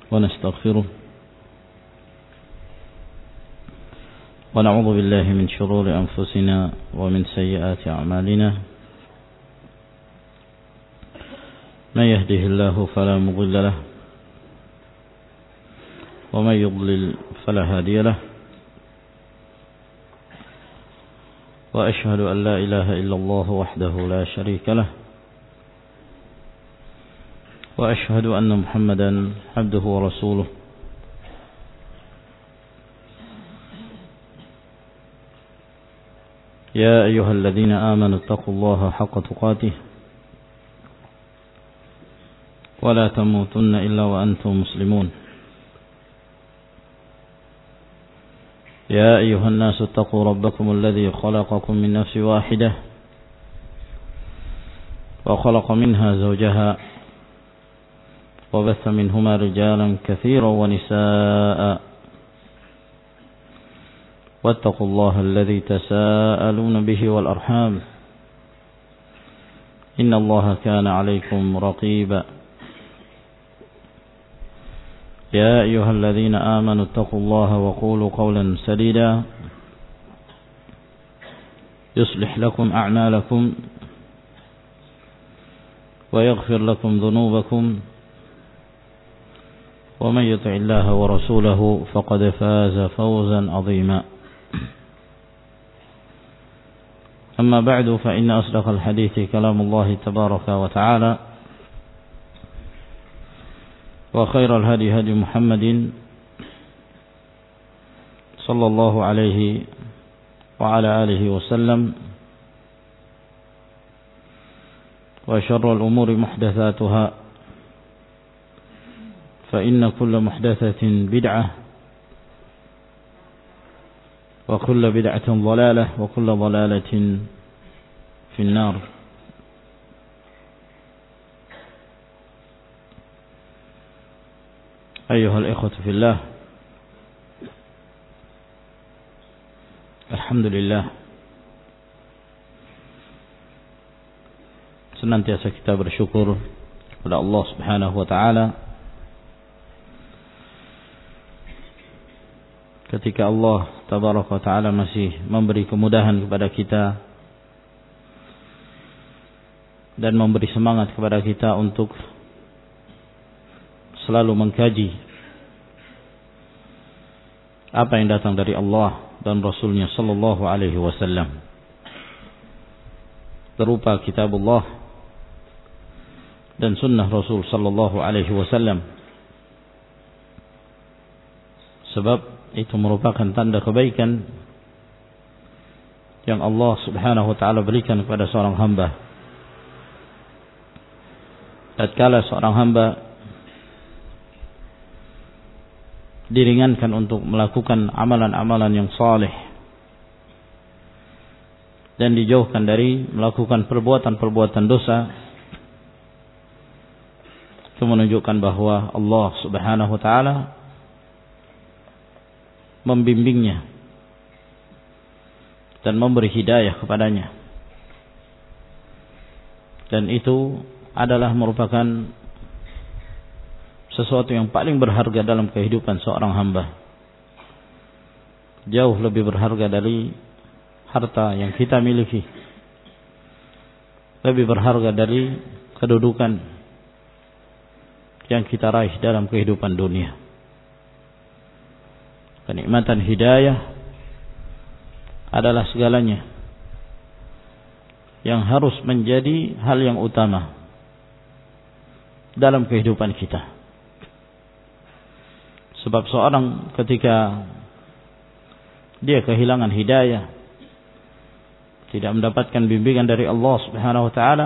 ونستغفره ونعوذ بالله من شرور أنفسنا ومن سيئات أعمالنا من يهده الله فلا مضل له ومن يضلل فلا هادي له وأشهد أن لا إله إلا الله وحده لا شريك له وأشهد أن محمدا عبده ورسوله يا أيها الذين آمنوا اتقوا الله حق تقاته ولا تموتن إلا وأنتم مسلمون يا أيها الناس اتقوا ربكم الذي خلقكم من نفس واحدة وخلق منها زوجها وبث منهما رجالا كثيرا ونساء واتقوا الله الذي تساءلون به والأرحام إن الله كان عليكم رقيبا يا أيها الذين آمنوا اتقوا الله وقولوا قولا سديدا يصلح لكم أعمالكم ويغفر لكم ذنوبكم ومن يطع الله ورسوله فقد فاز فوزا عظيما أما بعد فإن أصدق الحديث كلام الله تبارك وتعالى وخير الهدي هدي محمد صلى الله عليه وعلى آله وسلم وشر الأمور محدثاتها فإن كل محدثة بدعة وكل بدعة ضلالة وكل ضلالة في النار. أيها الإخوة في الله، alhamdulillah senantiasa kita bersyukur kepada Allah Subhanahu wa taala ketika Allah tabaraka wa taala masih memberi kemudahan kepada kita dan memberi semangat kepada kita untuk selalu mengkaji apa yang datang dari Allah dan Rasulnya sallallahu alaihi wasallam berupa kitabullah dan sunnah Rasul sallallahu alaihi wasallam, sebab itu merupakan tanda kebaikan yang Allah Subhanahu wa taala berikan kepada seorang hamba. Tatkala seorang hamba diringankan untuk melakukan amalan-amalan yang saleh dan dijauhkan dari melakukan perbuatan-perbuatan dosa, itu menunjukkan bahwa Allah Subhanahu wa taala membimbingnya dan memberi hidayah kepadanya, dan itu adalah merupakan sesuatu yang paling berharga dalam kehidupan seorang hamba, jauh lebih berharga dari harta yang kita miliki, lebih berharga dari kedudukan yang kita raih dalam kehidupan dunia. Kenikmatan hidayah adalah segalanya yang harus menjadi hal yang utama dalam kehidupan kita. Sebab seorang ketika dia kehilangan hidayah, tidak mendapatkan bimbingan dari Allah Subhanahu wa taala,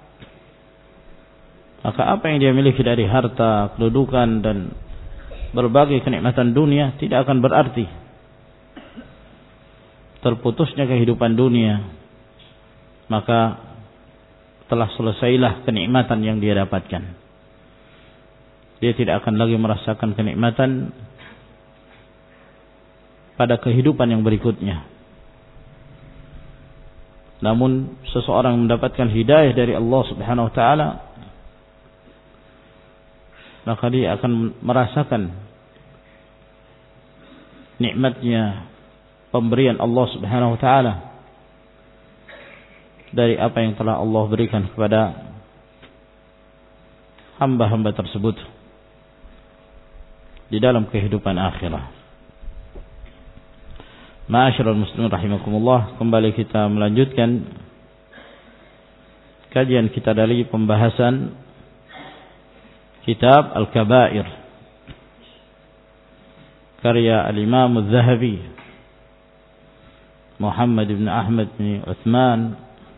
maka apa yang dia miliki dari harta, kedudukan dan berbagai kenikmatan dunia tidak akan berarti. Terputusnya kehidupan dunia, maka telah selesailah kenikmatan yang dia dapatkan. Dia tidak akan lagi merasakan kenikmatan pada kehidupan yang berikutnya. Namun seseorang mendapatkan hidayah dari Allah Subhanahu wa taala, maka dia akan merasakan nikmatnya pemberian Allah Subhanahu wa taala dari apa yang telah Allah berikan kepada hamba-hamba tersebut di dalam kehidupan akhirat. Ma'asyiral muslimin rahimakumullah, kembali kita melanjutkan kajian kita dari pembahasan kitab Al-Kaba'ir karya Al-Imam Al-Zahabi Muhammad bin Ahmad bin Uthman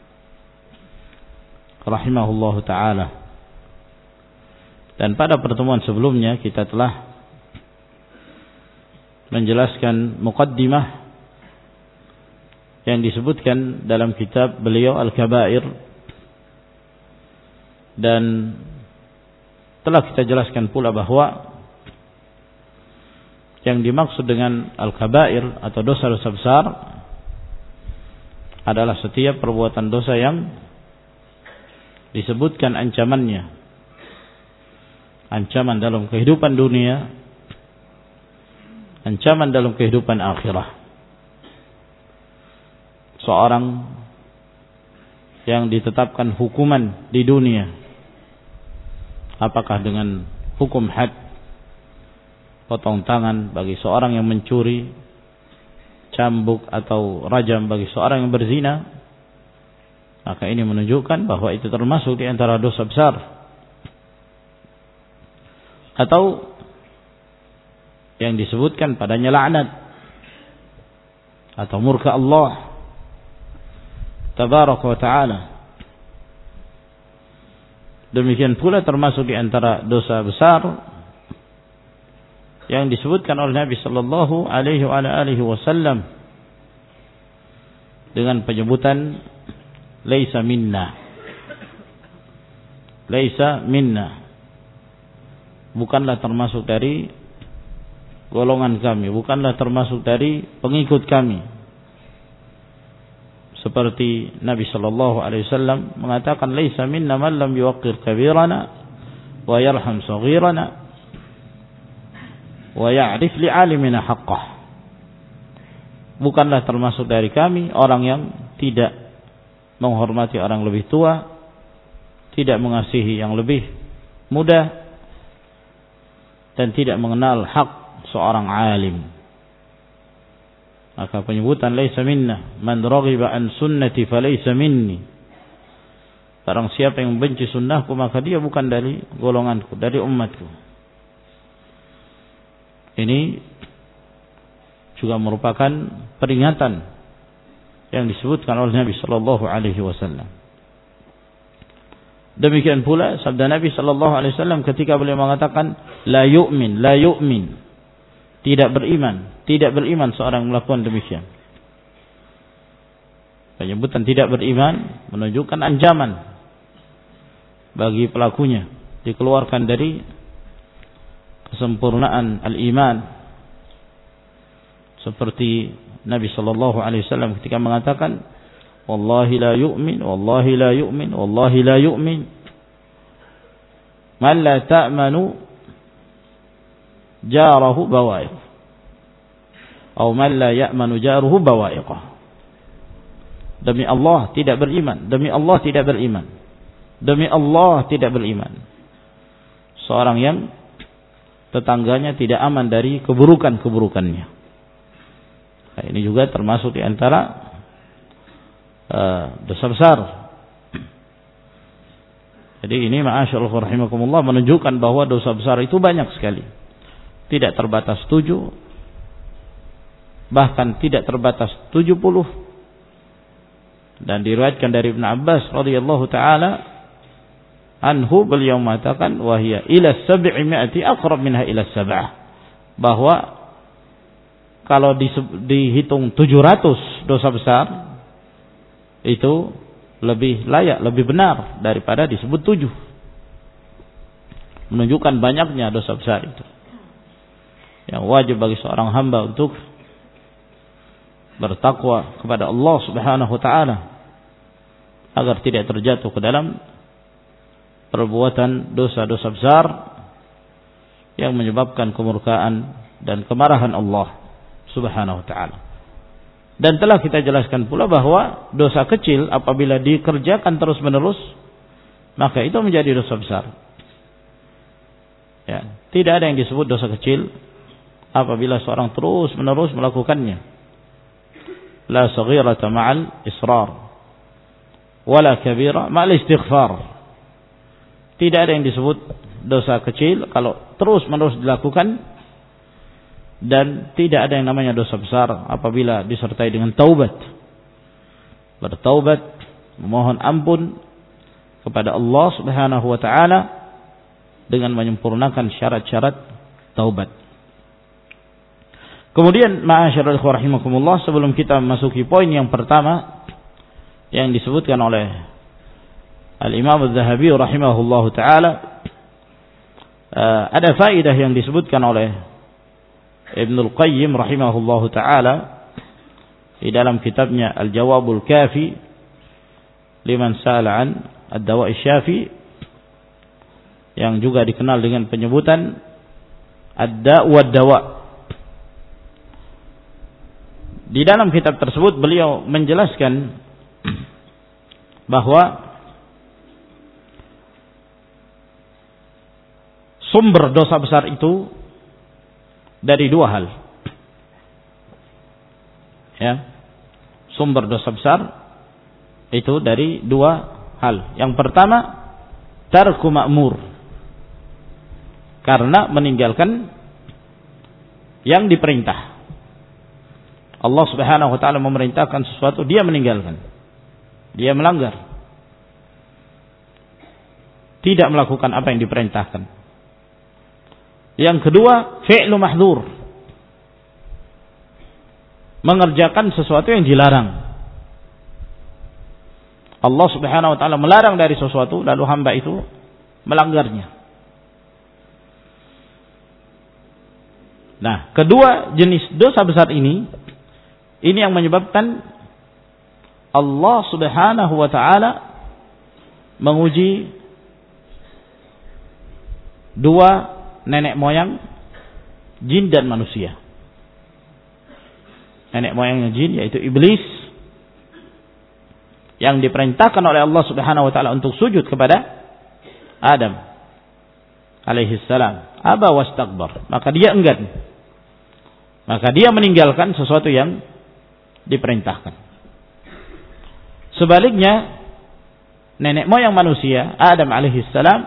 rahimahullahu ta'ala. Dan pada pertemuan sebelumnya kita telah menjelaskan muqaddimah yang disebutkan dalam kitab beliau Al-Kaba'ir, dan telah kita jelaskan pula bahwa yang dimaksud dengan Al-Kaba'ir atau dosa-dosa besar adalah setiap perbuatan dosa yang disebutkan ancamannya, ancaman dalam kehidupan dunia, ancaman dalam kehidupan akhirah. Seorang yang ditetapkan hukuman di dunia, apakah dengan hukum had, potong tangan bagi seorang yang mencuri, cambuk atau rajam bagi seorang yang berzina, maka ini menunjukkan bahwa itu termasuk di antara dosa besar. Atau yang disebutkan padanya laknat atau murka Allah tabaraka wa ta'ala. Demikian pula termasuk di antara dosa besar yang disebutkan oleh Nabi sallallahu alaihi wasallam dengan penyebutan laisa minna. Laisa minna, bukanlah termasuk dari golongan kami, bukanlah termasuk dari pengikut kami. Seperti Nabi sallallahu alaihi wasallam mengatakan laisa minna man lam yuwaqqir kabirana wa yarham saghirana wa ya'rif li'alimina haqqah. Bukanlah termasuk dari kami orang yang tidak menghormati orang lebih tua, tidak mengasihi yang lebih muda, dan tidak mengenal hak seorang alim. Maka penyebutan laisa minna man raghiba an sunnati falaysa minni. Barang siapa yang membenci sunnahku maka dia bukan dari golonganku, dari umatku. Ini juga merupakan peringatan yang disebutkan oleh Nabi sallallahu alaihi wasallam. Demikian pula sabda Nabi sallallahu alaihi wasallam ketika beliau mengatakan la yu'min, la yu'min. Tidak beriman seorang melakukan demikian. Penyebutan tidak beriman menunjukkan ancaman bagi pelakunya, dikeluarkan dari kesempurnaan al-iman. Seperti Nabi sallallahu alaihi wasallam ketika mengatakan wallahi la yu'min, wallahi la yu'min, wallahi la yu'min man la ta'manu jarahu bawa'iq atau man la ya'manu jaruhu bawa'iqah. Demi Allah tidak beriman, demi Allah tidak beriman, demi Allah tidak beriman seorang yang tetangganya tidak aman dari keburukan-keburukannya. Nah, ini juga termasuk di antara dosa besar. Jadi ini ma'asyaallah rahimakumullah menunjukkan bahwa dosa besar itu banyak sekali. Tidak terbatas 7, bahkan tidak terbatas 70. Dan diriwayatkan dari Ibn Abbas radhiyallahu taala anhu, beliau mengatakan wahia ila 700 aqrab minha ila 7, bahwa kalau dihitung 700 dosa besar itu lebih layak, lebih benar daripada disebut 7. Menunjukkan banyaknya dosa besar itu. Yang wajib bagi seorang hamba untuk bertakwa kepada Allah Subhanahu wa taala agar tidak terjatuh ke dalam perbuatan dosa-dosa besar yang menyebabkan kemurkaan dan kemarahan Allah Subhanahu wa taala. Dan telah kita jelaskan pula bahwa dosa kecil apabila dikerjakan terus-menerus, maka itu menjadi dosa besar. Ya, tidak ada yang disebut dosa kecil apabila seorang terus-menerus melakukannya. La saghirata ma'al israr, wala kabira ma'al istighfar. Tidak ada yang disebut dosa kecil kalau terus-menerus dilakukan, dan tidak ada yang namanya dosa besar apabila disertai dengan taubat. Bertaubat, memohon ampun kepada Allah Subhanahu wa taala dengan menyempurnakan syarat-syarat taubat. Kemudian ma'asyiral ikhwah rahimakumullah, sebelum kita memasuki poin yang pertama yang disebutkan oleh Al-Imam Az-Zahabi rahimahullahu taala, ada faedah yang disebutkan oleh Ibnul Qayyim rahimahullahu taala di dalam kitabnya Al-Jawabul Kafi liman sa'ala an ad-dawa' asy-syafi, yang juga dikenal dengan penyebutan ad-da' wad-dawa'. Di dalam kitab tersebut beliau menjelaskan bahwa sumber dosa besar itu dari dua hal. Ya. Sumber dosa besar itu dari dua hal. Yang pertama, tarku ma'mur. Karena meninggalkan yang diperintah. Allah Subhanahu wa taala memerintahkan sesuatu, dia meninggalkan. Dia melanggar. Tidak melakukan apa yang diperintahkan. Yang kedua, fi'lu mahdhur. Mengerjakan sesuatu yang dilarang. Allah Subhanahu wa taala melarang dari sesuatu, lalu hamba itu melanggarnya. Nah, kedua jenis dosa besar ini yang menyebabkan Allah Subhanahu wa taala menguji dua nenek moyang jin dan manusia. Nenek moyangnya jin yaitu iblis, yang diperintahkan oleh Allah Subhanahu wa taala untuk sujud kepada Adam alaihi salam. Aba wastakbar, maka dia enggan. Maka dia meninggalkan sesuatu yang diperintahkan. Sebaliknya, nenek moyang manusia Adam alaihi salam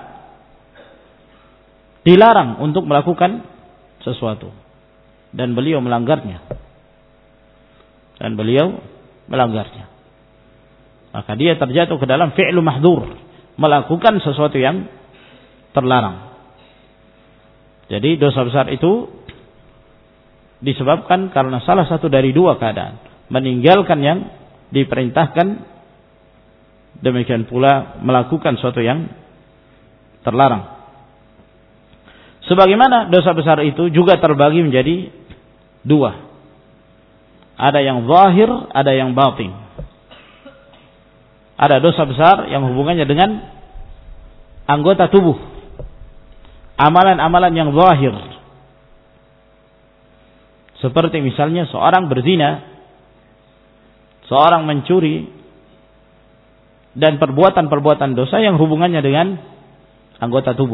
dilarang untuk melakukan sesuatu, dan beliau melanggarnya. Maka dia terjatuh ke dalam fi'lu mahdhur, melakukan sesuatu yang terlarang. Jadi dosa besar itu disebabkan karena salah satu dari dua keadaan. Meninggalkan yang diperintahkan, demikian pula melakukan sesuatu yang terlarang. Sebagaimana dosa besar itu juga terbagi menjadi dua. Ada yang zahir, ada yang batin. Ada dosa besar yang hubungannya dengan anggota tubuh. Amalan-amalan yang zahir. Seperti misalnya seorang berzina, seorang mencuri, dan perbuatan-perbuatan dosa yang hubungannya dengan anggota tubuh.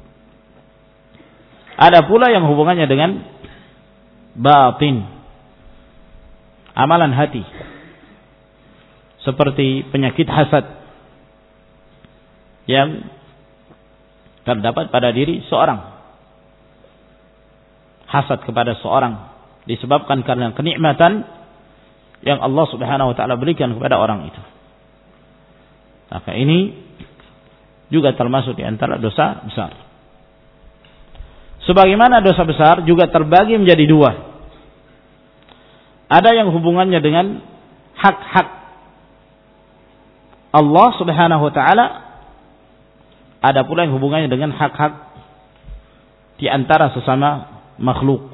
Ada pula yang hubungannya dengan batin, amalan hati, seperti penyakit hasad yang terdapat pada diri seorang. Hasad kepada seorang disebabkan karena kenikmatan yang Allah Subhanahu wa taala berikan kepada orang itu. Maka ini juga termasuk di antara dosa besar. Sebagaimana dosa besar juga terbagi menjadi dua. Ada yang hubungannya dengan hak-hak Allah Subhanahu wa taala, ada pula yang hubungannya dengan hak-hak di antara sesama makhluk.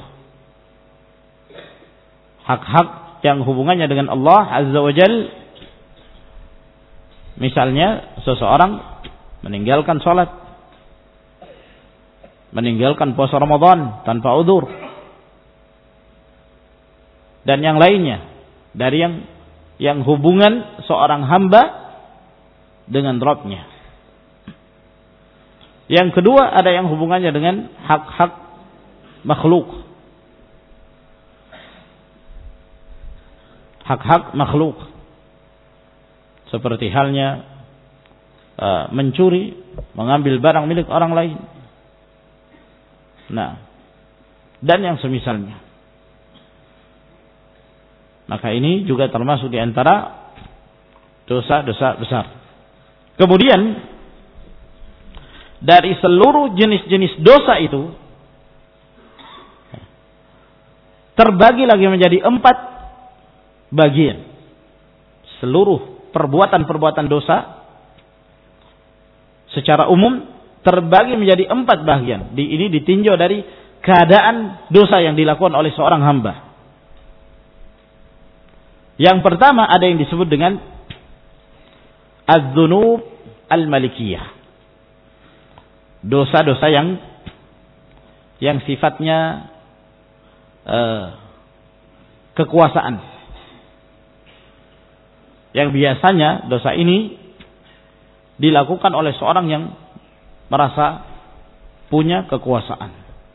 Hak-hak yang hubungannya dengan Allah Azza wa Jal, misalnya seseorang meninggalkan sholat, meninggalkan puasa Ramadan tanpa udzur, dan yang lainnya dari yang hubungan seorang hamba dengan Rabb-nya. Yang kedua, ada yang hubungannya dengan hak-hak makhluk. Hak-hak makhluk. Seperti halnya mencuri, mengambil barang milik orang lain. Nah, dan yang semisalnya. Maka ini juga termasuk di antara dosa-dosa besar. Kemudian dari seluruh jenis-jenis dosa itu terbagi lagi menjadi 4 bagian. Seluruh perbuatan-perbuatan dosa secara umum terbagi menjadi 4 bagian. Ini ditinjau dari keadaan dosa yang dilakukan oleh seorang hamba. Yang pertama ada yang disebut dengan az-dzunub al-malikiyah. Dosa-dosa yang sifatnya kekuasaan. Yang biasanya dosa ini dilakukan oleh seorang yang merasa punya kekuasaan.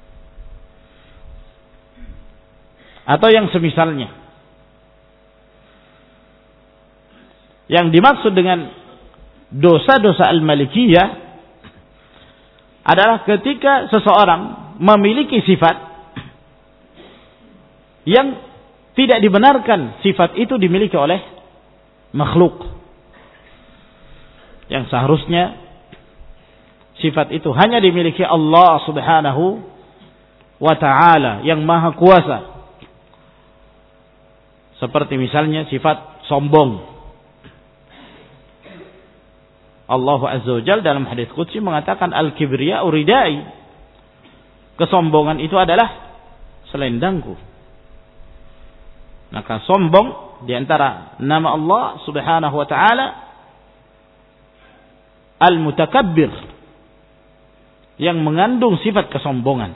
Atau yang semisalnya. Yang dimaksud dengan dosa-dosa al-malikiyah adalah ketika seseorang memiliki sifat yang tidak dibenarkan sifat itu dimiliki oleh makhluk. Yang seharusnya sifat itu hanya dimiliki Allah Subhanahu wa ta'ala yang maha kuasa. Seperti misalnya sifat sombong. Allah Azza wa Jalla dalam hadis qudsi mengatakan al-kibriya uridai. Kesombongan itu adalah selendangku. Maka sombong di antara nama Allah Subhanahu wa taala al-mutakabbir, yang mengandung sifat kesombongan.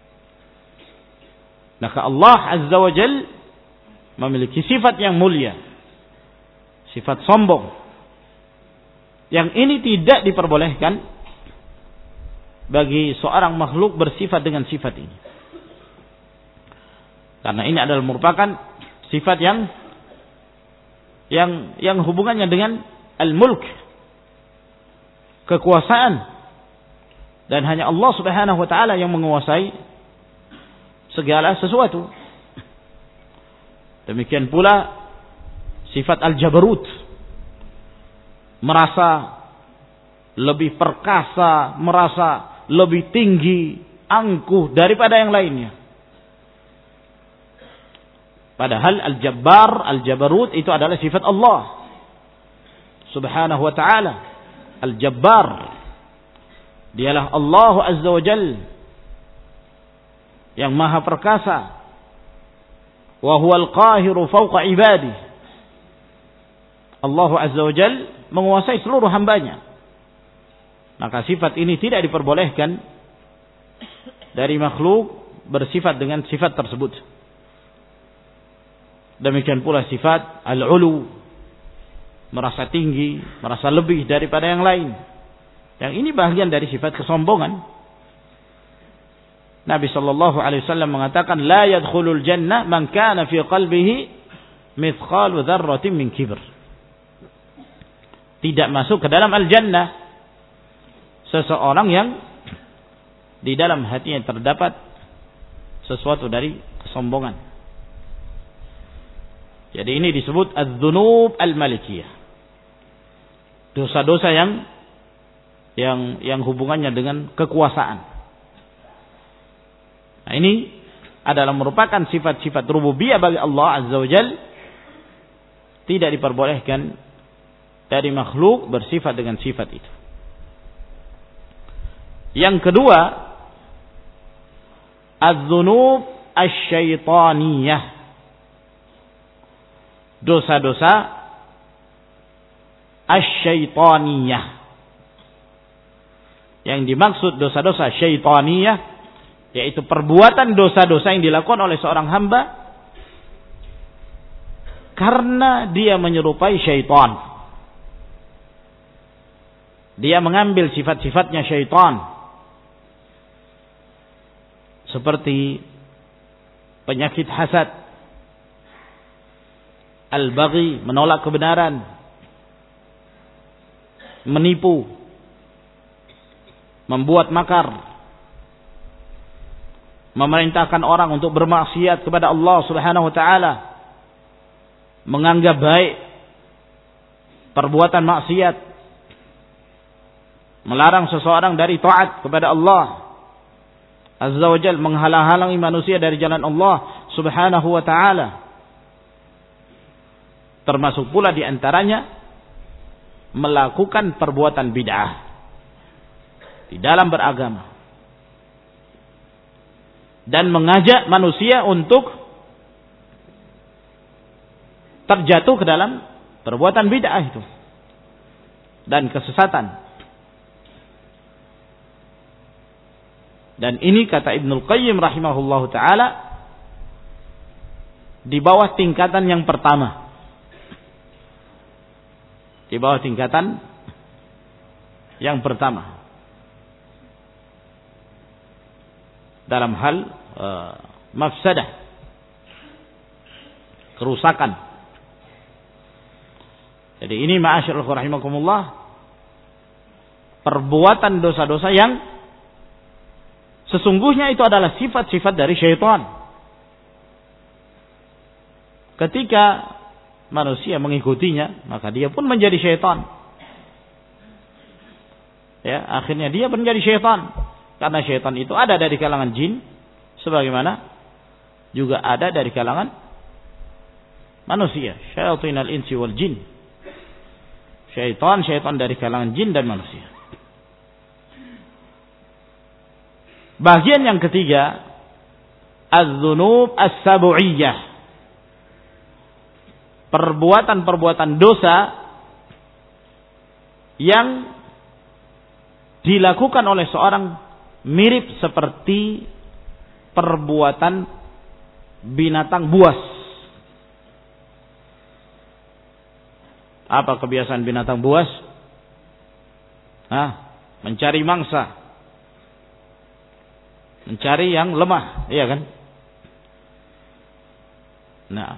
Maka Allah Azza wa Jalla memiliki sifat yang mulia, sifat sombong. Yang ini tidak diperbolehkan bagi seorang makhluk bersifat dengan sifat ini. Karena ini adalah merupakan sifat yang hubungannya dengan al-mulk, kekuasaan, dan hanya Allah Subhanahu wa taala yang menguasai segala sesuatu. Demikian pula sifat al-jabarut, merasa lebih perkasa, merasa lebih tinggi, angkuh daripada yang lainnya. Padahal al-jabbar, al-jabarut itu adalah sifat Allah Subhanahu wa ta'ala. Al-jabbar, dialah Allah Azza wa Jalla yang maha perkasa. Wa huwal qahiru fawqa ibadihi. Allah Azza wa Jalla menguasai seluruh hambanya. Maka sifat ini tidak diperbolehkan dari makhluk bersifat dengan sifat tersebut. Demikian pula sifat al-ulu, merasa tinggi, merasa lebih daripada yang lain. Yang ini bagian dari sifat kesombongan. Nabi sallallahu alaihi wasallam mengatakan la yadkhulul jannah man kana fi qalbihi mithqalu dzarratin min kibr. Tidak masuk ke dalam al-jannah seseorang yang di dalam hatinya terdapat sesuatu dari kesombongan. Jadi ini disebut az-dzunub al-malikiyah. Dosa-dosa yang hubungannya dengan kekuasaan. Nah, ini adalah merupakan sifat-sifat rububiyah bagi Allah Azza wa Jalla, tidak diperbolehkan dari makhluk bersifat dengan sifat itu. Yang kedua, az-dzunub asy-syaitaniyah. Dosa-dosa asy-syaitaniyah. Yang dimaksud dosa-dosa syaitaniyah yaitu perbuatan dosa-dosa yang dilakukan oleh seorang hamba karena dia menyerupai syaitan. Dia mengambil sifat-sifatnya syaitan, seperti penyakit hasad, al-baghi, menolak kebenaran, menipu, membuat makar, memerintahkan orang untuk bermaksiat kepada Allah Subhanahu wa taala, menganggap baik perbuatan maksiat, melarang seseorang dari taat kepada Allah Azza wa Jalla, menghalang-halangi manusia dari jalan Allah Subhanahu wa taala. Termasuk pula di antaranya melakukan perbuatan bid'ah di dalam beragama dan mengajak manusia untuk terjatuh ke dalam perbuatan bid'ah itu dan kesesatan. Dan ini kata Ibnul Qayyim rahimahullahu ta'ala di bawah tingkatan yang pertama. Di bawah tingkatan yang pertama. Dalam hal mafsadah, kerusakan. Jadi ini ma'asyiral rahimakumullah, perbuatan dosa-dosa yang sesungguhnya itu adalah sifat-sifat dari syaitan. Ketika manusia mengikutinya, maka dia pun menjadi syaitan. Ya, akhirnya dia menjadi syaitan. Karena syaitan itu ada dari kalangan jin, sebagaimana juga ada dari kalangan manusia. Syayatinal insi wal jin. Syaitan dari kalangan jin dan manusia. Bagian yang ketiga, az-dzunub as-sab'iyah. Perbuatan-perbuatan dosa yang dilakukan oleh seorang mirip seperti perbuatan binatang buas. Apa kebiasaan binatang buas? Mencari mangsa. Mencari yang lemah, iya kan? Nah,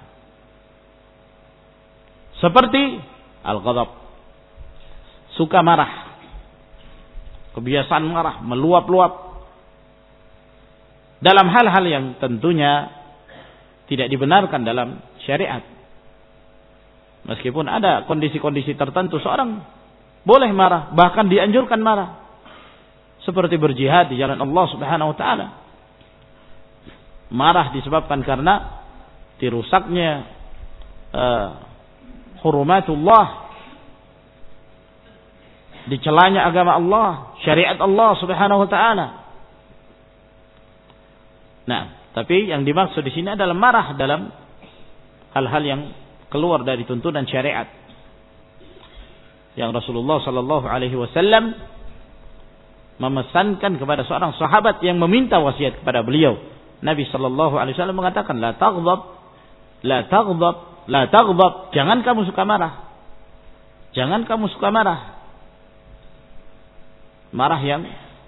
seperti al-ghadab, suka marah, kebiasaan marah, meluap-luap dalam hal-hal yang tentunya tidak dibenarkan dalam syariat. Meskipun ada kondisi-kondisi tertentu seorang boleh marah, bahkan dianjurkan marah. Seperti berjihad di jalan Allah Subhanahu wa taala. Marah disebabkan karena dirusaknya hurumatullah, dicelanya agama Allah, syariat Allah Subhanahu wa taala. Nah, tapi yang dimaksud di sini adalah marah dalam hal-hal yang keluar dari tuntunan syariat. Yang Rasulullah sallallahu alaihi wasallam memesankan kepada seorang sahabat yang meminta wasiat kepada beliau. Nabi sallallahu alaihi wasallam mengatakan, la taghdab, la taghdab, la taghdab. Jangan kamu suka marah. Jangan kamu suka marah. Marah yang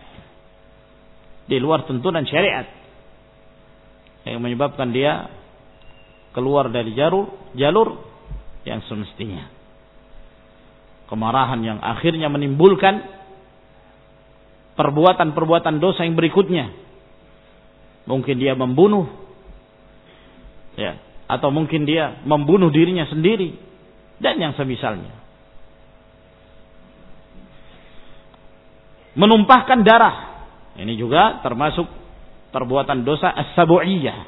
di luar tuntunan syariat, yang menyebabkan dia keluar dari jalur yang semestinya. Kemarahan yang akhirnya menimbulkan perbuatan-perbuatan dosa yang berikutnya. Mungkin dia membunuh, ya, atau mungkin dia membunuh dirinya sendiri dan yang semisalnya. Menumpahkan darah, ini juga termasuk perbuatan dosa as-sab'iyah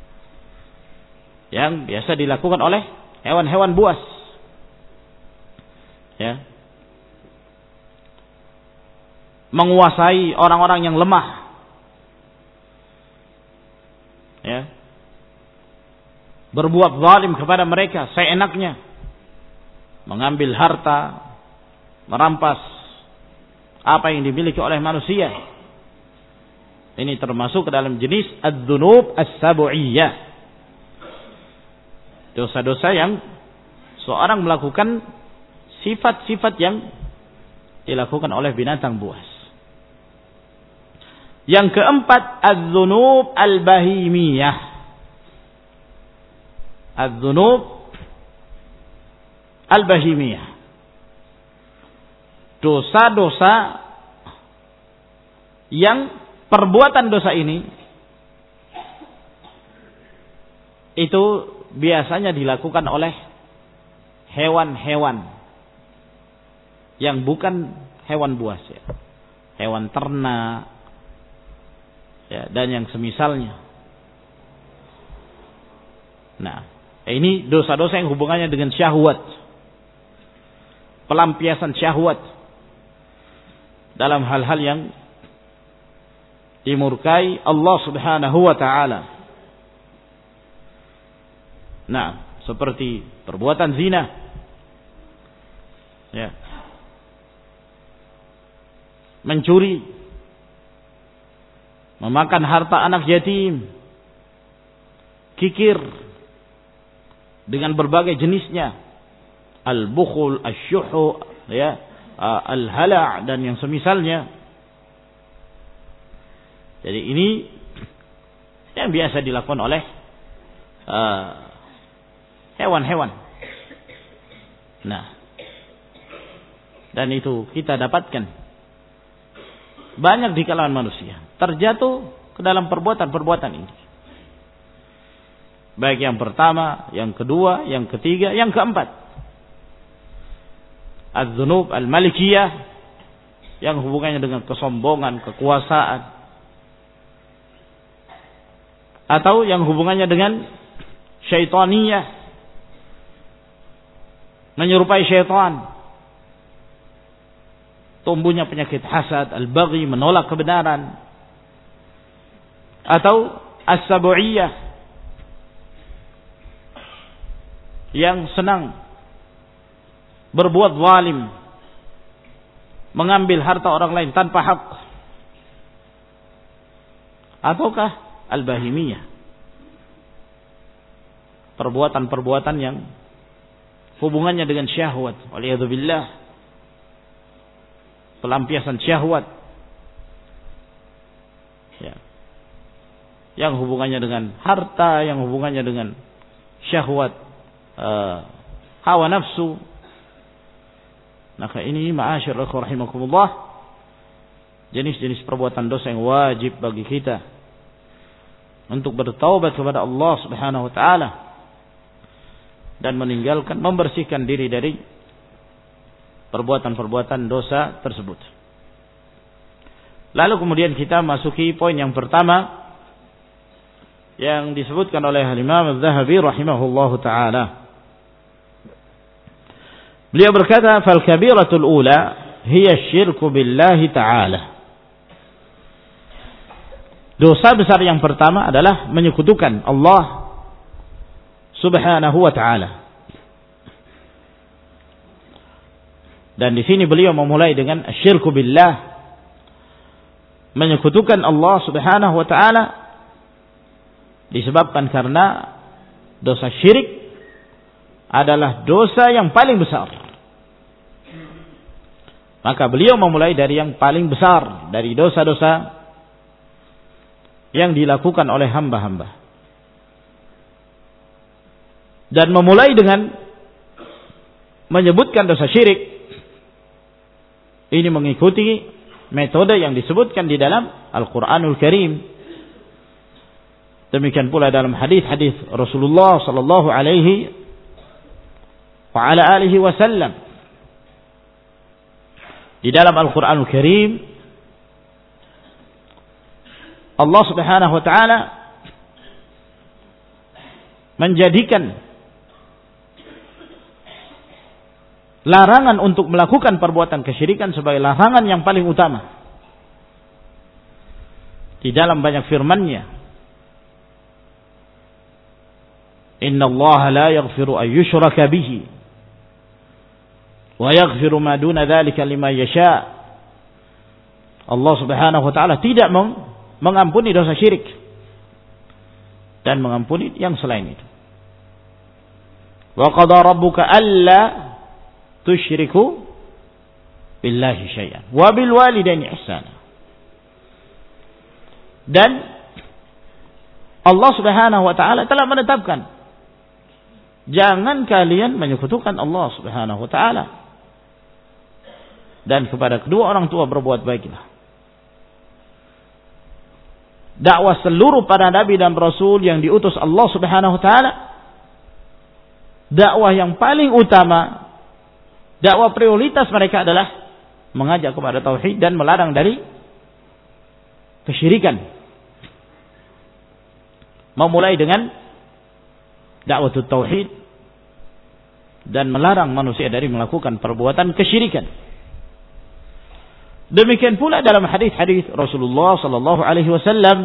yang biasa dilakukan oleh hewan-hewan buas. Ya. Menguasai orang-orang yang lemah. Ya. Berbuat zalim kepada mereka seenaknya. Mengambil harta, merampas apa yang dimiliki oleh manusia. Ini termasuk ke dalam jenis adz-dzunub as-sab'iyah. Dosa-dosa yang seorang melakukan sifat-sifat yang dilakukan oleh binatang buas. Yang keempat, adz-dzunub al-bahimiyah. Adz-dzunub al-bahimiyah. Dosa-dosa yang perbuatan dosa ini itu biasanya dilakukan oleh hewan-hewan yang bukan hewan buas, ya. Hewan ternak, ya, dan yang semisalnya. Nah, ini dosa-dosa yang hubungannya dengan syahwat, pelampiasan syahwat dalam hal-hal yang dimurkai Allah Subhanahu wa ta'ala. Nah, seperti perbuatan zina, ya, mencuri, memakan harta anak yatim, kikir dengan berbagai jenisnya, al-bukhul, asy-syuhu, ya, al-hala' dan yang semisalnya. Jadi ini yang biasa dilakukan oleh hewan-hewan. Nah, dan itu kita dapatkan banyak di kalangan manusia terjatuh ke dalam perbuatan-perbuatan ini. Baik yang pertama, yang kedua, yang ketiga, yang keempat. Az-dzunub al-malikiyah, yang hubungannya dengan kesombongan, kekuasaan, atau yang hubungannya dengan syaitaniyah, menyerupai syaitan, tumbuhnya penyakit hasad, al-baghi, menolak kebenaran, atau as-sab'iyah, yang senang berbuat zalim, mengambil harta orang lain tanpa hak, ataukah al-bahimiyah, perbuatan-perbuatan yang hubungannya dengan syahwat, waliyadzubillah, pelampiasan syahwat, ya, yang hubungannya dengan harta, yang hubungannya dengan syahwat, hawa nafsu. Maka ini ma'asyiral rahimakumullah, jenis-jenis perbuatan dosa yang wajib bagi kita untuk bertaubat kepada Allah Subhanahu wa taala dan meninggalkan, membersihkan diri dari perbuatan-perbuatan dosa tersebut. Lalu kemudian kita masuki poin yang pertama yang disebutkan oleh Imam Az-Zahabi rahimahullahu taala. Beliau berkata, "Fal kabiratul ula hiya syirku billahi ta'ala." Dosa besar yang pertama adalah menyekutukan Allah Subhanahu wa taala. Dan di sini beliau memulai dengan asyirku billah, menyekutukan Allah Subhanahu wa taala, disebabkan karena dosa syirik adalah dosa yang paling besar. Maka beliau memulai dari yang paling besar dari dosa-dosa yang dilakukan oleh hamba-hamba. Dan memulai dengan menyebutkan dosa syirik. Ini mengikuti metode yang disebutkan di dalam Al-Quranul Karim. Demikian pula dalam hadis-hadis Rasulullah sallallahu alaihi wa ala alihi wasallam. Di dalam Al-Quranul Karim, Allah Subhanahu wa taala menjadikan larangan untuk melakukan perbuatan kesyirikan sebagai larangan yang paling utama. Di dalam banyak firman-Nya, "Inna Allah la yaghfiru an yushraka bihi wa yaghfiru ma duna dzalika liman yasha." Allah Subhanahu wa taala tidak mengampuni dosa syirik dan mengampuni yang selain itu. Wa qada rabbuka alla tusyriku billahi syai'an wa bil walidaini ihsana. Dan Allah Subhanahu wa taala telah menetapkan jangan kalian menyekutukan Allah Subhanahu wa taala, dan kepada kedua orang tua berbuat baiklah. Dakwah seluruh para nabi dan rasul yang diutus Allah Subhanahu wa taala, dakwah yang paling utama, dakwah prioritas mereka adalah mengajak kepada tauhid dan melarang dari kesyirikan. Memulai dengan dakwah tauhid dan melarang manusia dari melakukan perbuatan kesyirikan. Demikian pula dalam hadis-hadis Rasulullah sallallahu alaihi wasallam,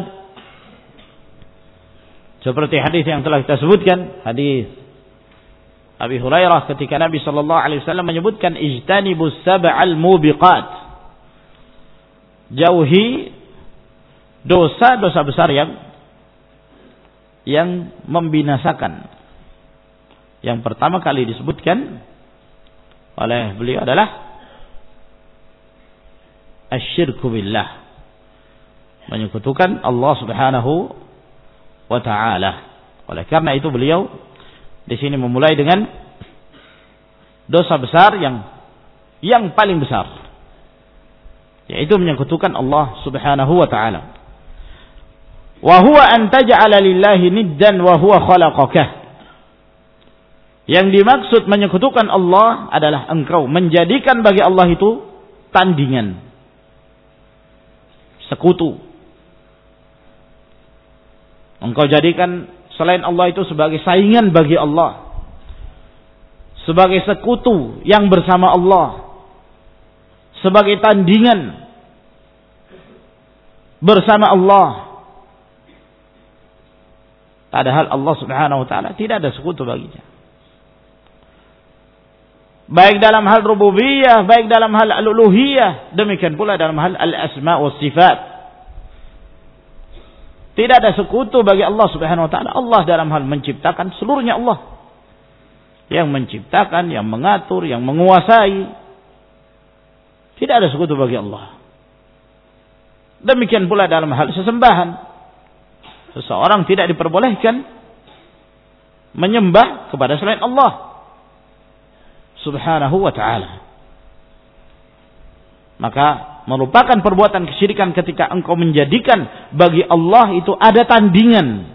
seperti hadis yang telah kita sebutkan, hadis Abi Hurairah ketika Nabi sallallahu alaihi wasallam menyebutkan ijtanibus sab'al mubiqat. Jauhi dosa-dosa besar yang membinasakan. Yang pertama kali disebutkan oleh beliau adalah asyirku billah, menyekutukan Allah Subhanahu wa taala. Oleh karena itu beliau di sini memulai dengan dosa besar yang paling besar, yaitu menyekutukan Allah Subhanahu wa taala. Wa huwa an taj'ala lillahi niddan wa huwa khalaqaka. Yang dimaksud menyekutukan Allah adalah engkau menjadikan bagi Allah itu tandingan, sekutu. Engkau jadikan selain Allah itu sebagai saingan bagi Allah, sebagai sekutu yang bersama Allah, sebagai tandingan bersama Allah. Padahal Allah Subhanahu wa taala tidak ada sekutu baginya. Baik dalam hal rububiyah, baik dalam hal al-uluhiyah, demikian pula dalam hal al-asma wa sifat. Tidak ada sekutu bagi Allah Subhanahu wa taala. Allah dalam hal menciptakan seluruhnya Allah. Yang menciptakan, yang mengatur, yang menguasai. Tidak ada sekutu bagi Allah. Demikian pula dalam hal sesembahan. Seseorang tidak diperbolehkan menyembah kepada selain Allah Subhanahu wa ta'ala. Maka merupakan perbuatan kesyirikan ketika engkau menjadikan bagi Allah itu ada tandingan.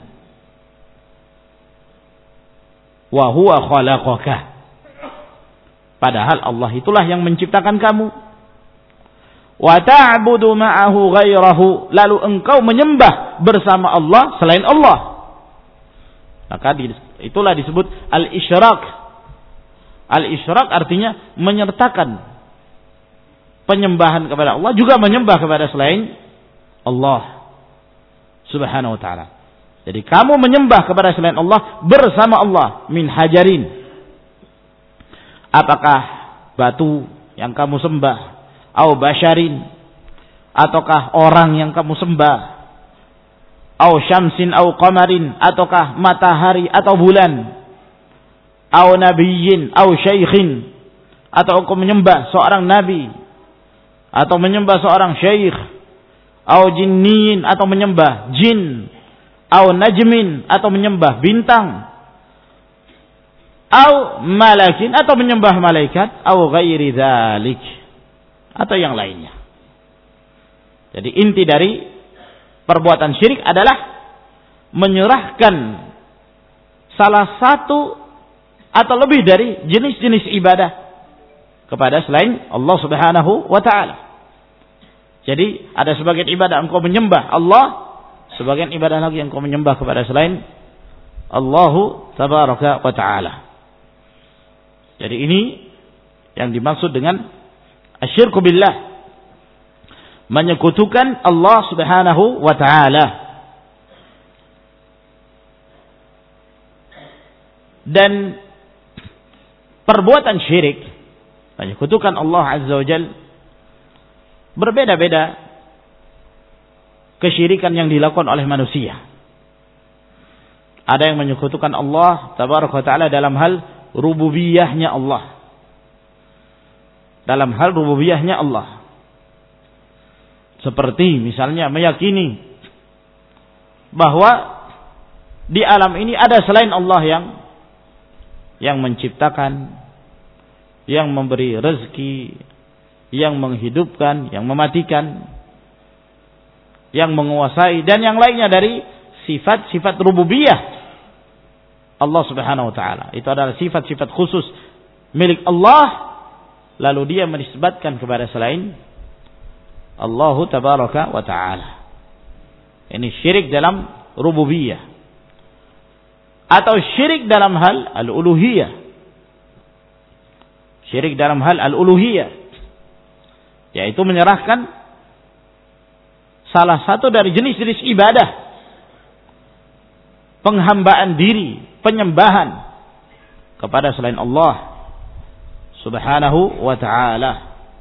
Wa huwa khalaqaka. Padahal Allah itulah yang menciptakan kamu. Wa ta'budu ma'ahu ghairahu. Lalu engkau menyembah bersama Allah selain Allah. Maka itulah disebut al-isyrak. Al-isyrak artinya menyertakan penyembahan kepada Allah, juga menyembah kepada selain Allah Subhanahu wa ta'ala. Jadi kamu menyembah kepada selain Allah bersama Allah. Min hajarin. Apakah batu yang kamu sembah, au basyarin, ataukah orang yang kamu sembah, au syamsin au qamarin, ataukah matahari atau bulan, au nabiyyin au syaikhin, atau engkau menyembah seorang nabi atau menyembah seorang syekh, au jinniin atau menyembah jin, au najmin atau menyembah bintang, au malakin atau menyembah malaikat, au ghairi dzalik atau yang lainnya. Jadi inti dari perbuatan syirik adalah menyerahkan salah satu atau lebih dari jenis-jenis ibadah kepada selain Allah Subhanahu wa ta'ala. Jadi ada sebagian ibadah engkau menyembah Allah, sebagian ibadah lagi engkau menyembah kepada selain Allah Tabaraka wa ta'ala. Jadi ini yang dimaksud dengan asyirku billah, menyekutukan Allah Subhanahu wa ta'ala. Dan perbuatan syirik, menyekutukan Allah Azza wa Jalla, berbeda-beda kesyirikan yang dilakukan oleh manusia. Ada yang menyekutukan Allah tabaraka wa ta'ala dalam hal rububiyahnya Allah. Dalam hal rububiyahnya Allah. Seperti misalnya meyakini bahwa di alam ini ada selain Allah yang menciptakan, yang memberi rezeki, yang menghidupkan, yang mematikan, yang menguasai, dan yang lainnya dari sifat-sifat rububiyah Allah subhanahu wa ta'ala. Itu adalah sifat-sifat khusus milik Allah, lalu dia menisbatkan kepada selain Allah tabaraka wa ta'ala. Ini syirik dalam rububiyah. Atau syirik dalam hal al-uluhiyah. Syirik dalam hal al-uluhiyah, yaitu menyerahkan salah satu dari jenis-jenis ibadah, penghambaan diri, penyembahan kepada selain Allah subhanahu wa ta'ala.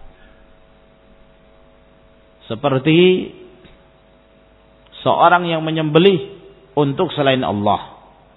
Seperti seorang yang menyembelih untuk selain Allah.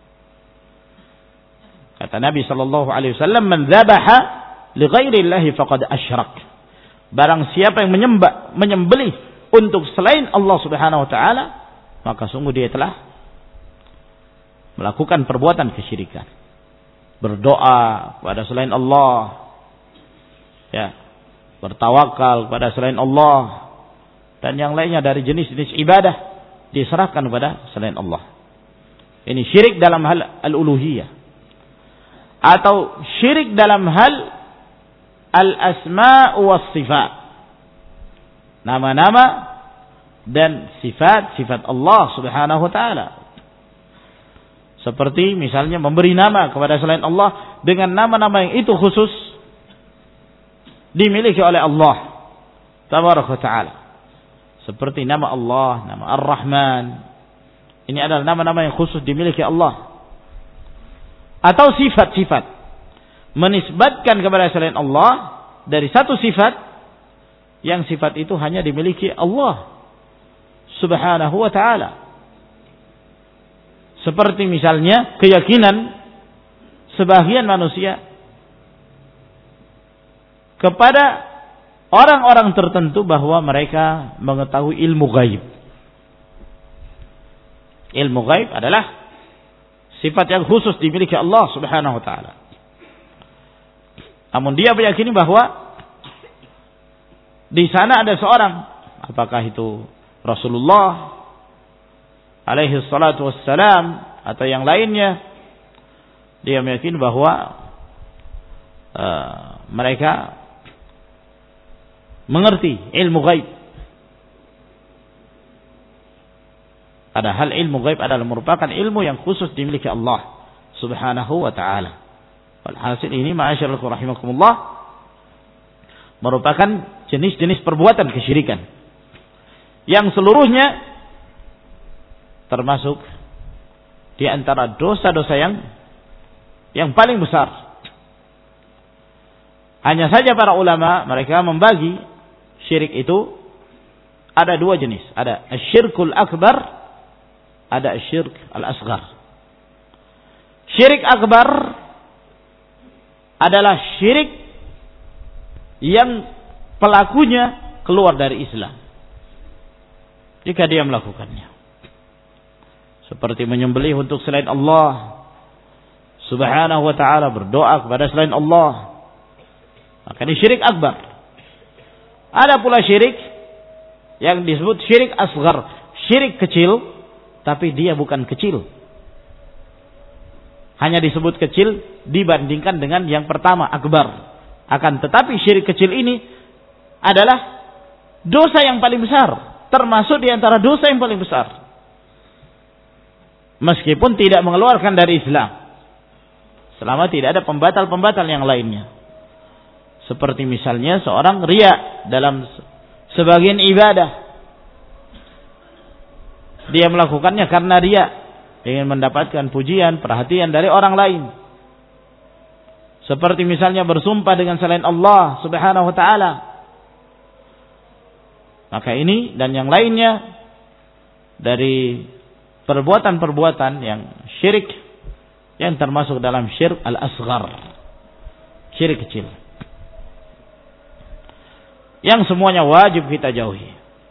Kata Nabi sallallahu alaihi wasallam, "Man dzabaha li ghairi Allahi faqad asyrak." Barang siapa yang menyembelih untuk selain Allah Subhanahu wa taala, maka sungguh dia telah melakukan perbuatan kesyirikan. Berdoa kepada selain Allah, ya, bertawakal kepada selain Allah, dan yang lainnya dari jenis-jenis ibadah diserahkan kepada selain Allah. Ini syirik dalam hal al-uluhiyah. Atau syirik dalam hal al-asma' was sifat. Nama-nama dan sifat-sifat Allah Subhanahu wa taala. Seperti misalnya memberi nama kepada selain Allah dengan nama-nama yang itu khusus dimiliki oleh Allah tabaraka wa taala. Seperti nama Allah, nama Ar-Rahman. Ini adalah nama-nama yang khusus dimiliki Allah. Atau sifat-sifat, menisbatkan kepada selain Allah dari satu sifat yang sifat itu hanya dimiliki Allah Subhanahu wa ta'ala. Seperti misalnya keyakinan sebagian manusia kepada orang-orang tertentu bahwa mereka mengetahui ilmu gaib. Ilmu gaib adalah sifat yang khusus dimiliki Allah Subhanahu wa ta'ala. Namun dia meyakini bahwa di sana ada seorang, apakah itu Rasulullah alaihi salatu wassalam atau yang lainnya, dia meyakini bahwa mereka mengerti ilmu gaib. Padahal ilmu gaib adalah merupakan ilmu yang khusus dimiliki Allah Subhanahu wa ta'ala. Walhasil ini ma'asyiral rahimakumullah merupakan jenis-jenis perbuatan kesyirikan yang seluruhnya termasuk di antara dosa-dosa yang paling besar. Hanya saja para ulama mereka membagi syirik itu ada dua jenis. Ada asyirkul akbar, ada syirk al-asghar. Syirik akbar adalah syirik yang pelakunya keluar dari Islam jika dia melakukannya. Seperti menyembelih untuk selain Allah Subhanahu wa ta'ala, berdoa kepada selain Allah, maka ini syirik akbar. Ada pula syirik yang disebut syirik asghar, syirik kecil, tapi dia bukan kecil. Hanya disebut kecil dibandingkan dengan yang pertama, akbar. Akan tetapi syirik kecil ini adalah dosa yang paling besar, termasuk di antara dosa yang paling besar. Meskipun tidak mengeluarkan dari Islam, selama tidak ada pembatal-pembatal yang lainnya. Seperti misalnya seorang riya dalam sebagian ibadah. Dia melakukannya karena riya, ingin mendapatkan pujian, perhatian dari orang lain. Seperti misalnya bersumpah dengan selain Allah Subhanahu wa ta'ala. Maka ini dan yang lainnya dari perbuatan-perbuatan yang syirik yang termasuk dalam syirk al-asghar, syirik kecil, yang semuanya wajib kita jauhi.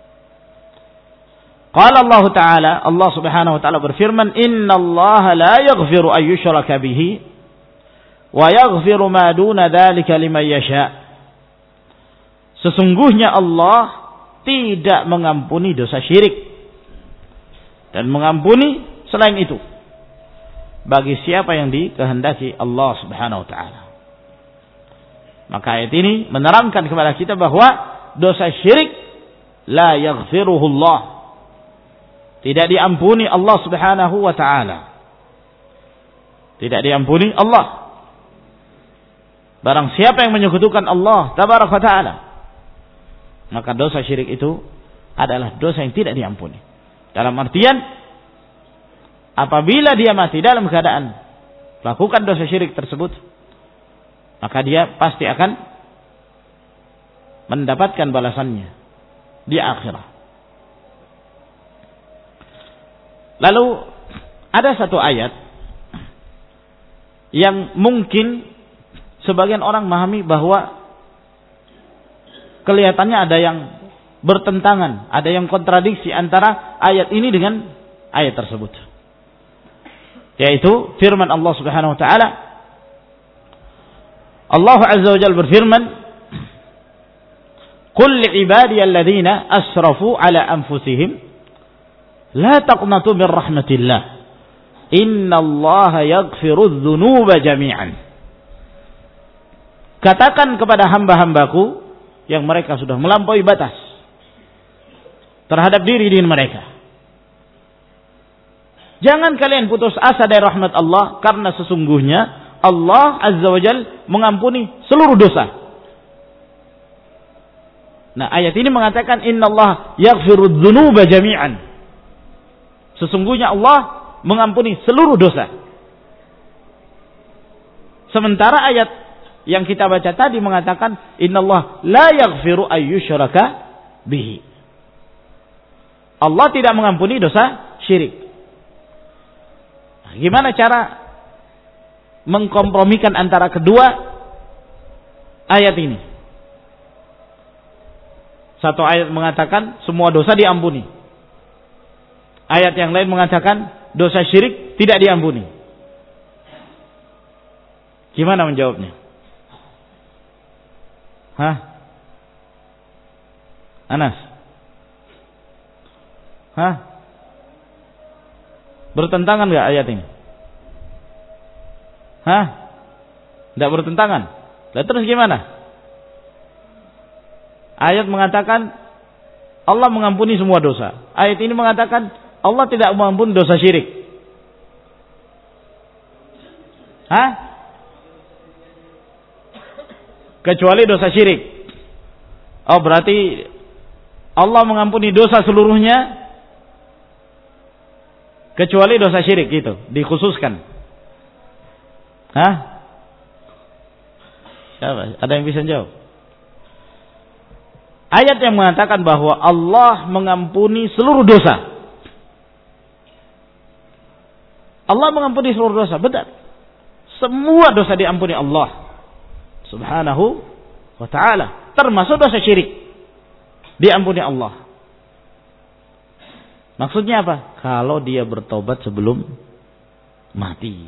Qala Allah Ta'ala, Allah Subhanahu wa taala berfirman, "Innallaha la yaghfiru an yushraka bihi wa yaghfiru ma duna dzalika liman yasha." Sesungguhnya Allah tidak mengampuni dosa syirik dan mengampuni selain itu bagi siapa yang dikehendaki Allah Subhanahu wa taala. Maka ayat ini menerangkan kepada kita bahwa dosa syirik la yaghfiruhu Allah, tidak diampuni Allah Subhanahu wa taala. Tidak diampuni Allah. Barang siapa yang menyekutukan Allah tabaraka wa taala, maka dosa syirik itu adalah dosa yang tidak diampuni. Dalam artian, apabila dia mati dalam keadaan melakukan dosa syirik tersebut, maka dia pasti akan mendapatkan balasannya di akhirat. Lalu ada satu ayat yang mungkin sebagian orang memahami bahwa kelihatannya ada yang bertentangan, ada yang kontradiksi antara ayat ini dengan ayat tersebut. Yaitu firman Allah Subhanahu wa taala, Allah Azza wa Jalla berfirman, "Qul li'ibadiyal ladzina asrafu 'ala anfusihim la taqnatu min rahmatillah. Innallaha yaghfirudz dzunuba jami'an." Katakan kepada hamba-hambaku yang mereka sudah melampaui batas terhadap diri mereka, jangan kalian putus asa dari rahmat Allah, karena sesungguhnya Allah Azza wa Jalla mengampuni seluruh dosa. Nah, ayat ini mengatakan innallaha yaghfirudz dzunuba jami'an. Sesungguhnya Allah mengampuni seluruh dosa. Sementara ayat yang kita baca tadi mengatakan innallaha la yaghfiru ayyushraka bihi. Allah tidak mengampuni dosa syirik. Nah, gimana cara mengkompromikan antara kedua ayat ini? Satu ayat mengatakan semua dosa diampuni. Ayat yang lain mengatakan dosa syirik tidak diampuni. Gimana menjawabnya? Hah? Anas? Hah? Bertentangan enggak ayat ini? Hah? Tidak bertentangan. Lalu terus gimana? Ayat mengatakan Allah mengampuni semua dosa. Ayat ini mengatakan Allah tidak mengampuni dosa syirik. Hah? Kecuali dosa syirik. Oh, berarti Allah mengampuni dosa seluruhnya kecuali dosa syirik, gitu dikhususkan. Hah? Siapa? Ada yang bisa jawab? Ayat yang mengatakan bahwa Allah mengampuni seluruh dosa. Allah mengampuni seluruh dosa, benar. Semua dosa diampuni Allah Subhanahu wa ta'ala, termasuk dosa syirik diampuni Allah. Maksudnya apa? Kalau dia bertobat sebelum mati.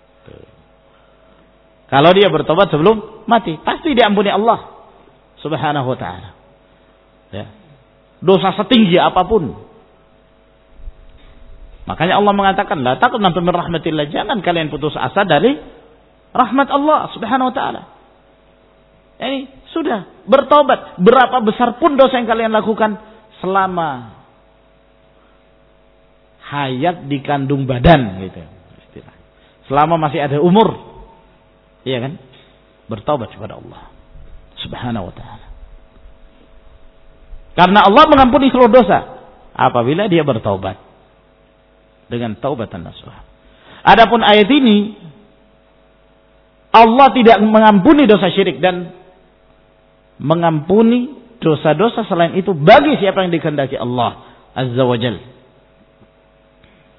Kalau dia bertobat sebelum mati, pasti diampuni Allah Subhanahu wa ta'ala. Ya. Dosa setinggi apapun. Makanya Allah mengatakan, la taqnatu min rahmatillah, jangan kalian putus asa dari rahmat Allah Subhanahu wa ta'ala. Ini sudah bertobat, berapa besar pun dosa yang kalian lakukan, selama hayat di kandung badan, gitu. Selama masih ada umur, iya kan? Bertobat kepada Allah Subhanahu wa ta'ala. Karena Allah mengampuni seluruh dosa apabila dia bertobat dengan taubatan nasuha. Adapun ayat ini, Allah tidak mengampuni dosa syirik dan mengampuni dosa-dosa selain itu bagi siapa yang dikehendaki Allah Azza wa Jalla.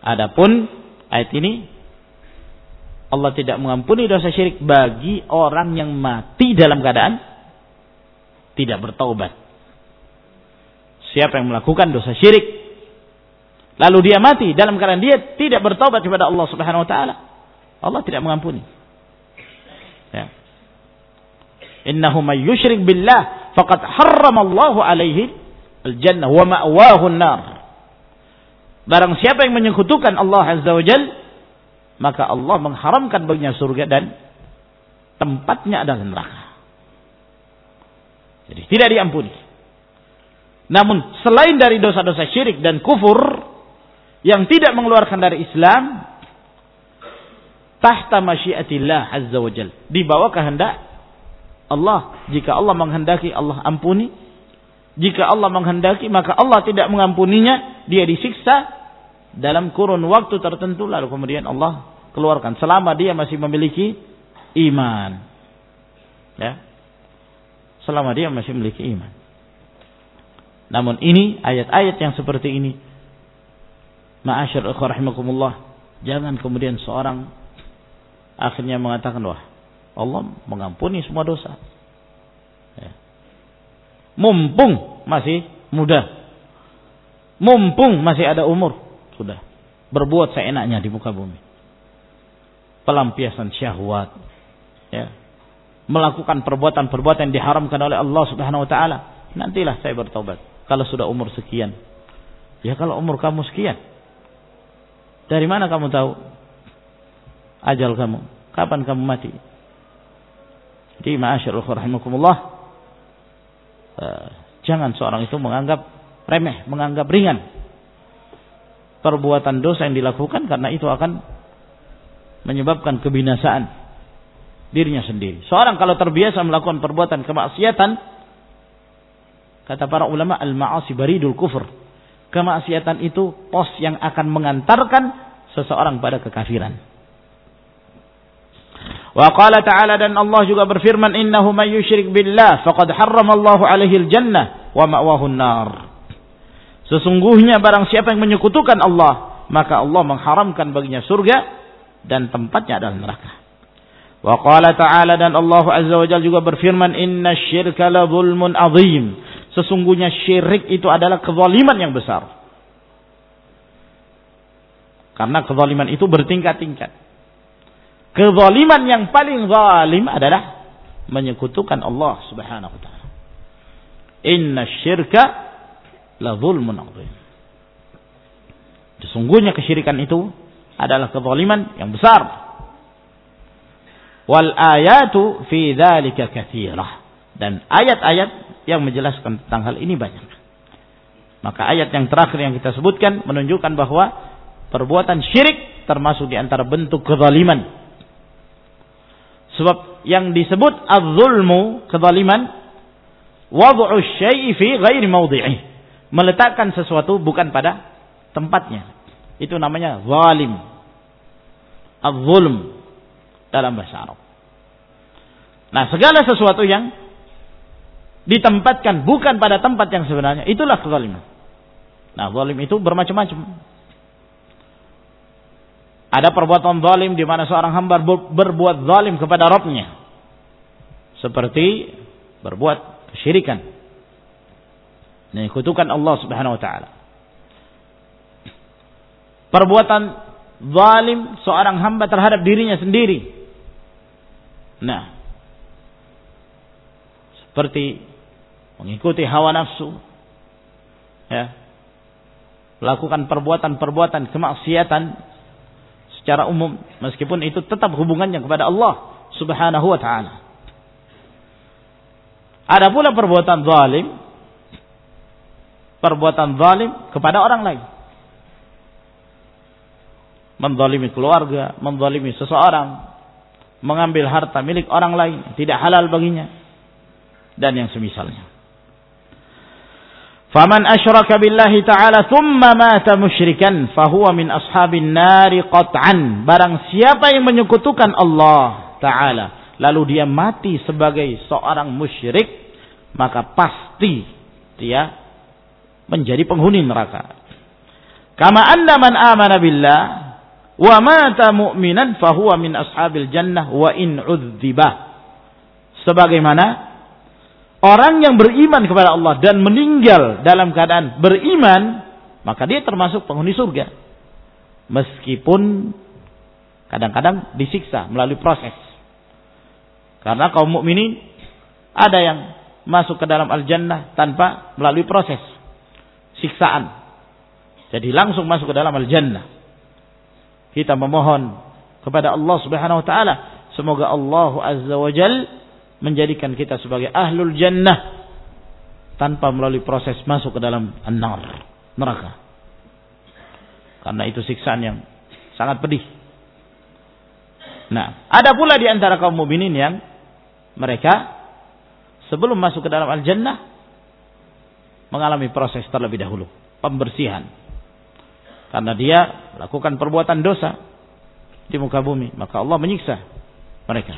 Adapun ayat ini Allah tidak mengampuni dosa syirik bagi orang yang mati dalam keadaan tidak bertaubat. Siapa yang melakukan dosa syirik lalu dia mati dalam keadaan dia tidak bertaubat kepada Allah Subhanahu wa taala, Allah tidak mengampuni. Ya. Innahu may yusyrik billah faqad harramallahu alaihi al-jannah wa ma'wahu an-nar. Barang siapa yang menyekutukan Allah Azza wa Jalla, maka Allah mengharamkan baginya surga dan tempatnya adalah neraka. Jadi tidak diampuni. Namun selain dari dosa-dosa syirik dan kufur yang tidak mengeluarkan dari Islam, tahta masyiatillah azza wa jalla, di bawah kehendak Allah. Jika Allah menghendaki, Allah ampuni. Jika Allah menghendaki, maka Allah tidak mengampuninya, dia disiksa dalam kurun waktu tertentu, lalu kemudian Allah keluarkan selama dia masih memiliki iman. Ya. Selama dia masih memiliki iman. Namun ini ayat-ayat yang seperti ini, ma'asyar ikhwah rahimakumullah, jangan kemudian seorang akhirnya mengatakan, wah, Allah mengampuni semua dosa. Ya. Mumpung masih muda, mumpung masih ada umur, sudah berbuat seenaknya di muka bumi. Pelampiasan syahwat, ya. Melakukan perbuatan-perbuatan yang diharamkan oleh Allah Subhanahu wa taala. Nantilah saya bertobat kalau sudah umur sekian. Ya kalau umur kamu sekian, dari mana kamu tahu ajal kamu? Kapan kamu mati? Jadi ma'asyarul rahimakumullah, jangan seorang itu menganggap remeh, menganggap ringan perbuatan dosa yang dilakukan, karena itu akan menyebabkan kebinasaan dirinya sendiri. Seorang kalau terbiasa melakukan perbuatan kemaksiatan, kata para ulama, al-ma'asi baridul kufur. Kemaksiatan itu pos yang akan mengantarkan seseorang pada kekafiran. Wa qala ta'ala, dan Allah juga berfirman, innahu may yusyrik billah faqad harramallahu alaihi al-jannah wa ma'wahu an-nar. Sesungguhnya barang siapa yang menyekutukan Allah, maka Allah mengharamkan baginya surga dan tempatnya adalah neraka. Wa qala ta'ala, dan Allah Azza wa Jalla juga berfirman, innasyirka la zulmun azim. Sesungguhnya syirik itu adalah kezaliman yang besar. Karena kezaliman itu bertingkat-tingkat. Kezaliman yang paling zalim adalah menyekutukan Allah Subhanahu wa taala. Innasyirka la zulmun azim. Sesungguhnya kesyirikan itu adalah kezaliman yang besar. Wal ayatu fi dzalika katsirah. Dan ayat-ayat yang menjelaskan tentang hal ini banyak. Maka ayat yang terakhir yang kita sebutkan menunjukkan bahwa perbuatan syirik termasuk di antara bentuk kezaliman. Sebab yang disebut az-zulmu, kezaliman, wad'u syai'i fi ghairi mawdhi'i, meletakkan sesuatu bukan pada tempatnya. Itu namanya zalim. Az-zulm dalam bahasa Arab. Nah, segala sesuatu yang ditempatkan bukan pada tempat yang sebenarnya, itulah kezaliman. Nah, zalim itu bermacam-macam. Ada perbuatan zalim di mana seorang hamba berbuat zalim kepada Rabbnya, seperti berbuat kesyirikan, menyekutukan Allah Subhanahu wa taala. Perbuatan zalim seorang hamba terhadap dirinya sendiri. Nah, seperti mengikuti hawa nafsu, ya, melakukan perbuatan-perbuatan kemaksiatan secara umum, meskipun itu tetap hubungannya kepada Allah Subhanahu wa taala. Ada pula perbuatan zalim kepada orang lain. Menzalimi keluarga, menzalimi seseorang, mengambil harta milik orang lain, tidak halal baginya, dan yang semisalnya. Faman asyraka billahi ta'ala thumma mata musyrikan fahuwa min ashabin nari qat'an. Barang siapa yang menyekutukan Allah Ta'ala lalu dia mati sebagai seorang musyrik, maka pasti dia menjadi penghuni neraka. Kama anna man amana billah wa mata mu'minan fahuwa min ashabil jannah wa in udzibah. Sebagaimana orang yang beriman kepada Allah dan meninggal dalam keadaan beriman, maka dia termasuk penghuni surga. Meskipun kadang-kadang disiksa melalui proses. Karena kaum mukminin ada yang masuk ke dalam al-jannah tanpa melalui proses siksaan. Jadi langsung masuk ke dalam al-jannah. Kita memohon kepada Allah Subhanahu wa taala semoga Allah Azza wa Jalla menjadikan kita sebagai ahlul jannah tanpa melalui proses masuk ke dalam an-nar, neraka. Karena itu siksaan yang sangat pedih. Nah, ada pula di antara kaum mukminin yang mereka sebelum masuk ke dalam al-jannah mengalami proses terlebih dahulu, pembersihan. Karena dia melakukan perbuatan dosa di muka bumi, maka Allah menyiksa mereka.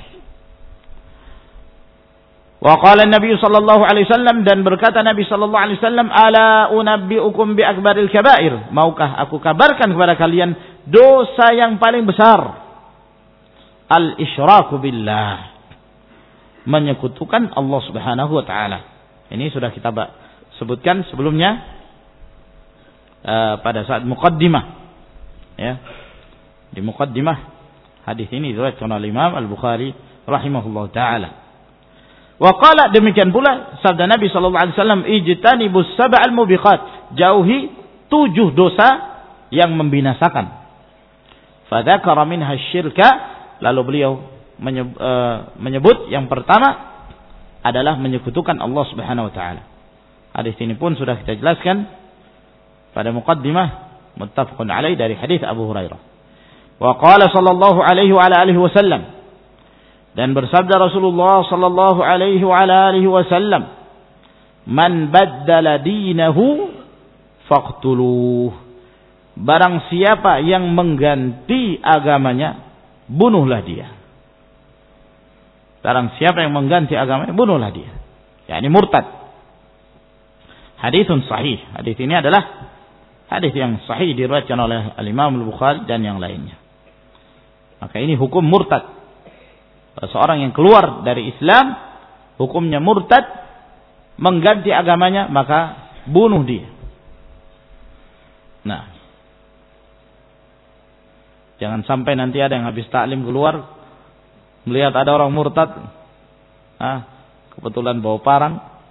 Wa qala Nabi sallallahu alaihi wasallam, dan berkata Nabi sallallahu alaihi wasallam, ala unabbiukum bi akbaril kabair, maukah aku kabarkan kepada kalian dosa yang paling besar? Al isyraku billah, menyekutukan Allah Subhanahu wa taala. Ini sudah kita sebutkan sebelumnya pada saat muqaddimah, ya. Di muqaddimah hadis ini diriwayatkan oleh Imam Al-Bukhari rahimahullahu taala. Wa qala, demikian pula sabda Nabi sallallahu alaihi wasallam, ijtanibus sab'al mubiqat, jauhi 7 dosa yang membinasakan. Fa dzakara minha syirka, lalu beliau menyebut yang pertama adalah menyekutukan Allah Subhanahu wa taala. Hadis ini pun sudah kita jelaskan pada muqaddimah muttafaqun alaih dari hadis Abu Hurairah. Wa qala sallallahu alaihi wa ala alihi wasallam, dan bersabda Rasulullah sallallahu alaihi wa ala alihi wasallam, man baddala dinahu faqtuluh, barang siapa yang mengganti agamanya, bunuhlah dia. Barang siapa yang mengganti agamanya, bunuhlah dia. yakni murtad. Haditsun sahih. Hadis ini adalah hadis yang sahih diriwayatkan oleh Al-Imam Al-Bukhari dan yang lainnya. Maka ini hukum murtad. Seorang yang keluar dari Islam, hukumnya murtad, mengganti agamanya, maka bunuh dia. Nah, jangan sampai nanti ada yang habis taklim keluar, melihat ada orang murtad, kebetulan bawa parang.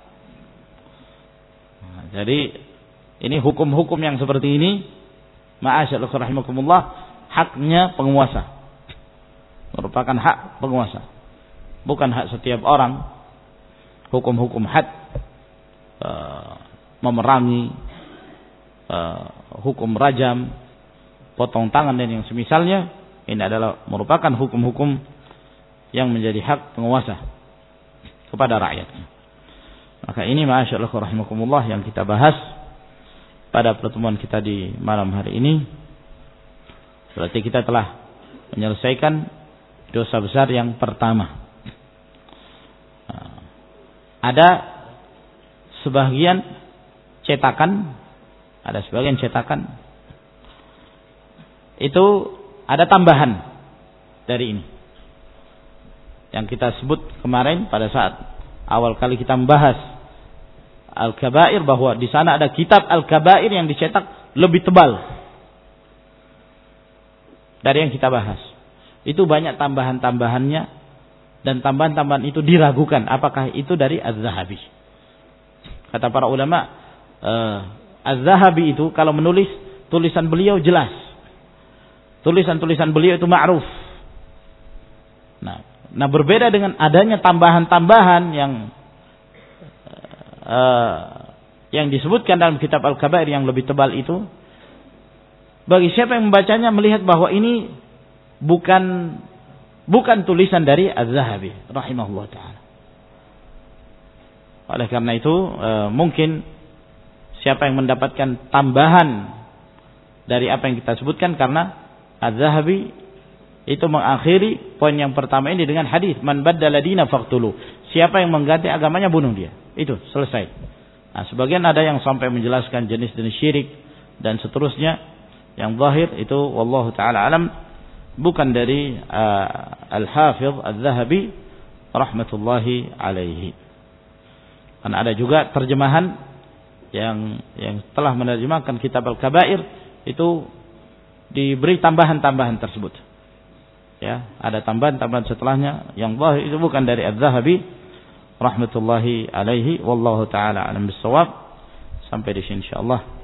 Nah, jadi ini hukum-hukum yang seperti ini, ma'asyaallah rahimakumullah, haknya penguasa. Merupakan hak penguasa. Bukan hak setiap orang. Hukum-hukum had, memerangi, hukum rajam, potong tangan dan yang semisalnya, ini adalah merupakan hukum-hukum yang menjadi hak penguasa kepada rakyatnya. Maka ini ma'asyaallah rahimakumullah yang kita bahas pada pertemuan kita di malam hari ini. Berarti kita telah menyelesaikan dosa besar yang pertama. Ada sebagian cetakan, itu ada tambahan dari ini. Yang kita sebut kemarin pada saat awal kali kita membahas Al-Kabair, bahwa di sana ada kitab Al-Kabair yang dicetak lebih tebal dari yang kita bahas. Itu banyak tambahan-tambahannya, dan tambahan-tambahan itu diragukan apakah itu dari Az-Zahabi. Kata para ulama, Az-Zahabi itu kalau menulis, tulisan beliau jelas. Tulisan-tulisan beliau itu ma'ruf. Nah, berbeda dengan adanya tambahan-tambahan yang disebutkan dalam kitab Al-Kabair yang lebih tebal itu. Bagi siapa yang membacanya melihat bahwa ini bukan tulisan dari Az-Zahabi rahimahullah ta'ala. Oleh karena itu mungkin siapa yang mendapatkan tambahan dari apa yang kita sebutkan, karena Az-Zahabi itu mengakhiri poin yang pertama ini dengan hadis man baddala dina faqtulu, siapa yang mengganti agamanya bunuh dia. Itu selesai. Nah, sebagian ada yang sampai menjelaskan jenis-jenis syirik dan seterusnya. Yang zahir itu wallahu taala alam bukan dari Al-Hafidh Adz-Dzahabi rahmatullahi alaihi. Karena ada juga terjemahan yang telah menerjemahkan kitab Al-Kabair itu diberi tambahan-tambahan tersebut. Ya, ada tambahan-tambahan setelahnya yang zahir itu bukan dari Adz-Dzahabi rahmatullahi alaihi wallahu taala alam bissawab. Sampai di sini insyaallah.